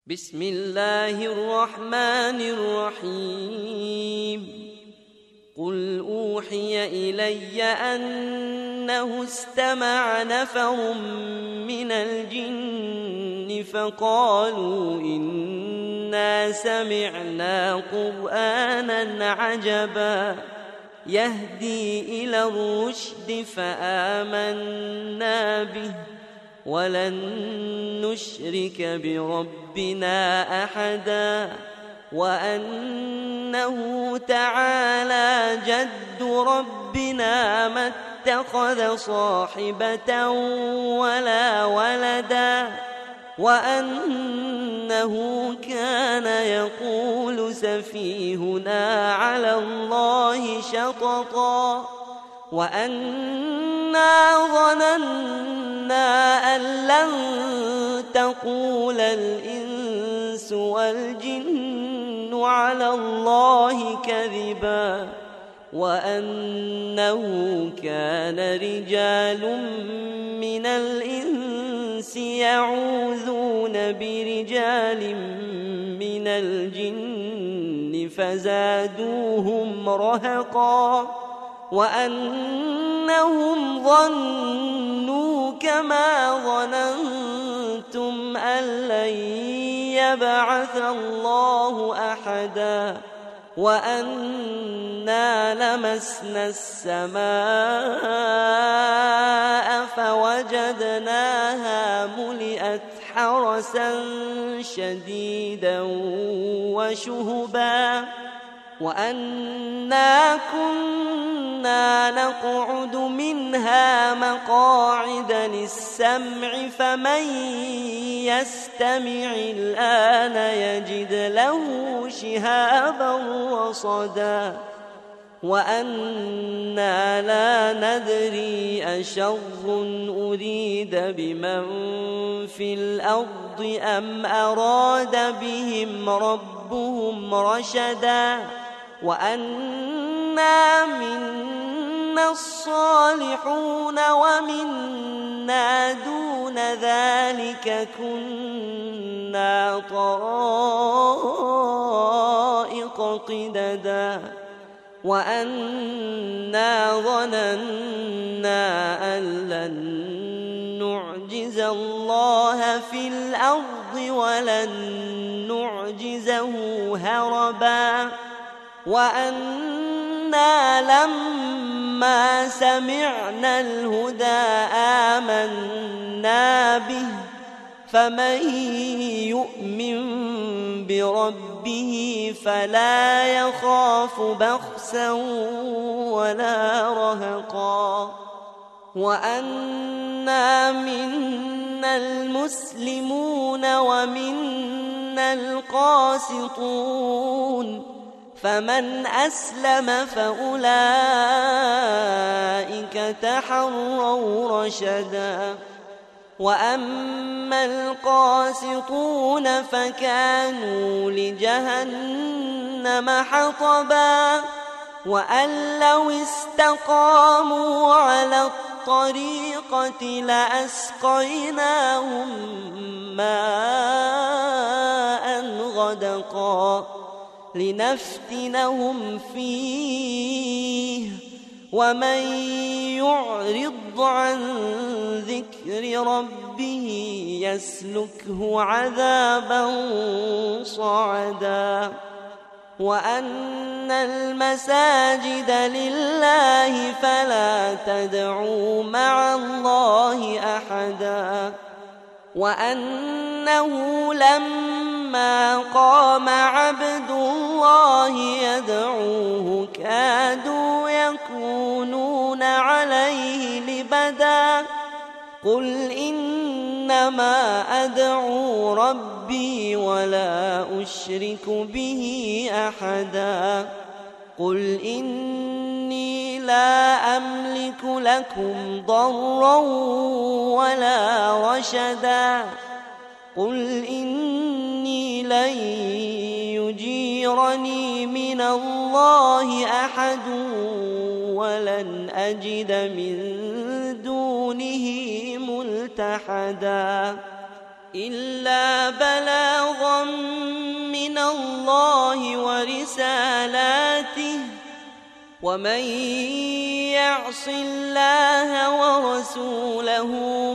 بسم الله الرحمن الرحيم قل أوحي إلي أنه استمع نفر من الجن فقالوا إنا سمعنا قرآنا عجبا يهدي إلى الرشد فآمنا به ولن نشرك بربنا أحدا وأنه تعالى جد ربنا ما اتخذ صاحبة ولا ولدا وأنه كان يقول سفيهنا على الله شططا وأنا ظننا أن لن تقول الإنس والجن على الله كذبا وأنه كان رجال من الإنس يعوذون برجال من الجن فزادوهم رهقا وأنهم ظنوا كما ظننتم أن لن يبعث الله أحدا وأنا لمسنا السماء فوجدناها ملئت حرسا شديدا وشهبا وأنا كنا نقعد منها مقاعد للسمع فمن يستمع الآن يجد له شهابا رصدا وأنا لا ندري أشر أريد بمن في الأرض أم أراد بهم ربهم رشدا وأنا منا الصالحون ومنا دون ذلك كنا طرائق قددا وأنا ظننا أن لن نعجز الله في الأرض ولن نعجزه هربا وأنا لما سمعنا الهدى آمنا به فمن يؤمن بربه فلا يخاف بخسا ولا رهقا وأنا منا المسلمون ومنا القاسطون فمن أسلم فأولئك تحروا رشدا وأما القاسطون فكانوا لجهنم حطبا وأن لو استقاموا على الطريقة لأسقيناهم ماء غدقا لنفتنهم فيه ومن يعرض عن ذكر ربه يسلكه عذابا صعدا وأن المساجد لله فلا تدعوا مع الله أحدا وأنه لما قام عبد الله يدعوه كادوا يكونون عليه لبدا قل إنما أدعو ربي ولا أشرك به أحدا قل إني لا أملك لكم ضرا ولا رشدا قل إني لن يجيرني من الله أحد ولن أجد من دونه ملتحدا إلا بلاغا الله ورسالاته ومن يعص الله ورسوله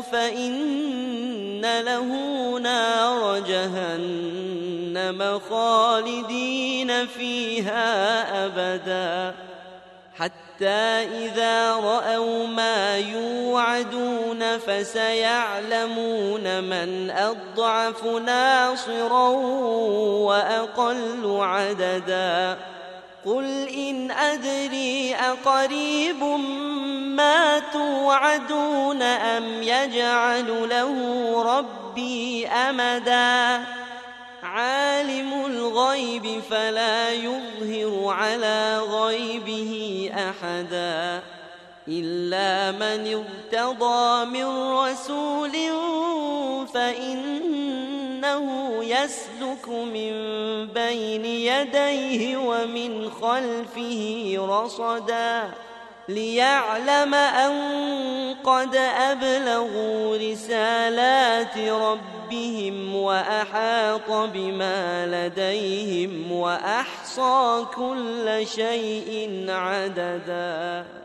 فإن له نار جهنم خالدين فيها أبدا حتى إذا رأوا ما يوعدون فسيعلمون من أضعف ناصرا وأقل عددا قل إن أدري أقريب ما توعدون أم يجعل له ربي أمدا عالم الغيب فلا يظهر على غيبه أحدا إلا من ارتضى من رسول فإنه يسلك من بين يديه ومن خلفه رصدا ليعلم أن قد أبلغوا رسالات ربهم وأحاط بما لديهم وأحصى كل شيء عددا